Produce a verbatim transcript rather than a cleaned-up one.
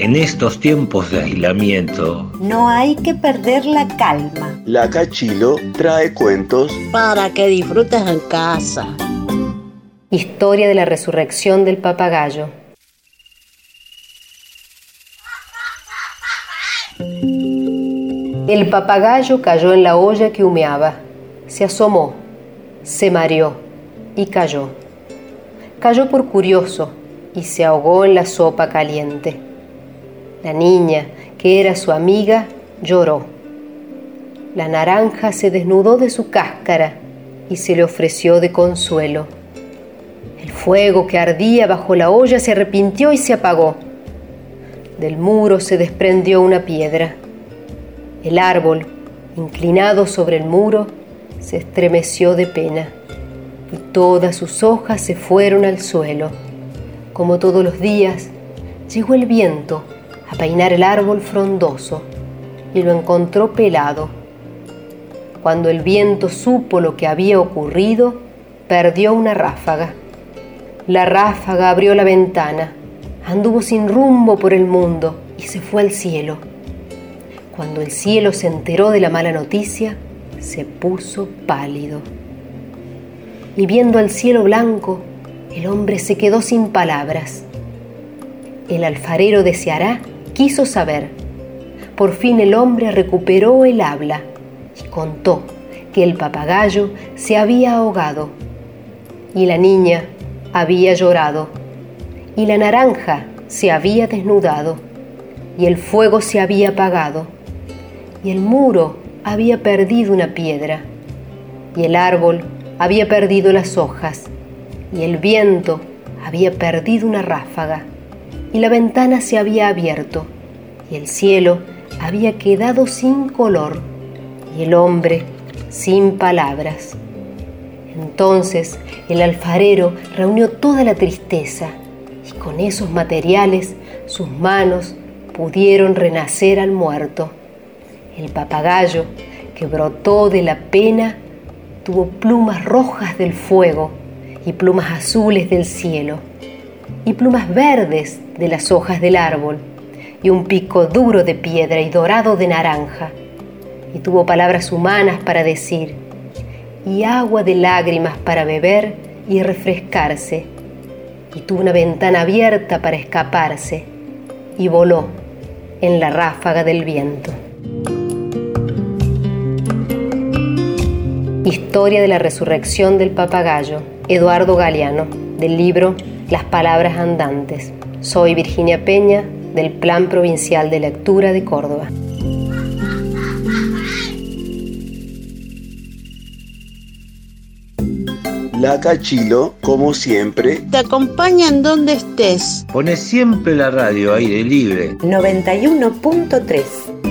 En estos tiempos de aislamiento, no hay que perder la calma. La Cachilo trae cuentos para que disfrutes en casa. Historia de la resurrección del papagayo. El papagayo cayó en la olla que humeaba, se asomó, se mareó y cayó. Cayó por curioso y se ahogó en la sopa caliente. La niña, que era su amiga, lloró. La naranja se desnudó de su cáscara y se le ofreció de consuelo. El fuego que ardía bajo la olla se arrepintió y se apagó. Del muro se desprendió una piedra. El árbol, inclinado sobre el muro, se estremeció de pena y todas sus hojas se fueron al suelo. Como todos los días, llegó el viento a peinar el árbol frondoso y lo encontró pelado. Cuando el viento supo lo que había ocurrido, perdió una ráfaga. La ráfaga abrió la ventana, anduvo sin rumbo por el mundo y se fue al cielo. Cuando el cielo se enteró de la mala noticia, se puso pálido. Y viendo al cielo blanco, el hombre se quedó sin palabras. El alfarero de Ceará quiso saber. Por fin el hombre recuperó el habla y contó que el papagayo se había ahogado y la niña había llorado y la naranja se había desnudado y el fuego se había apagado y el muro había perdido una piedra y el árbol había perdido las hojas y el viento había perdido una ráfaga y la ventana se había abierto y el cielo había quedado sin color y el hombre sin palabras. Entonces el alfarero reunió toda la tristeza y con esos materiales sus manos pudieron renacer al muerto. El papagayo, que brotó de la pena, tuvo plumas rojas del fuego y plumas azules del cielo y plumas verdes de las hojas del árbol y un pico duro de piedra y dorado de naranja, y tuvo palabras humanas para decir y agua de lágrimas para beber y refrescarse, y tuvo una ventana abierta para escaparse y voló en la ráfaga del viento. Historia de la resurrección del papagayo, Eduardo Galeano, del libro Las palabras andantes. Soy Virginia Peña, del Plan Provincial de Lectura de Córdoba. La Cachilo, como siempre, te acompaña en donde estés. pone siempre la radio aire libre. noventa y uno punto tres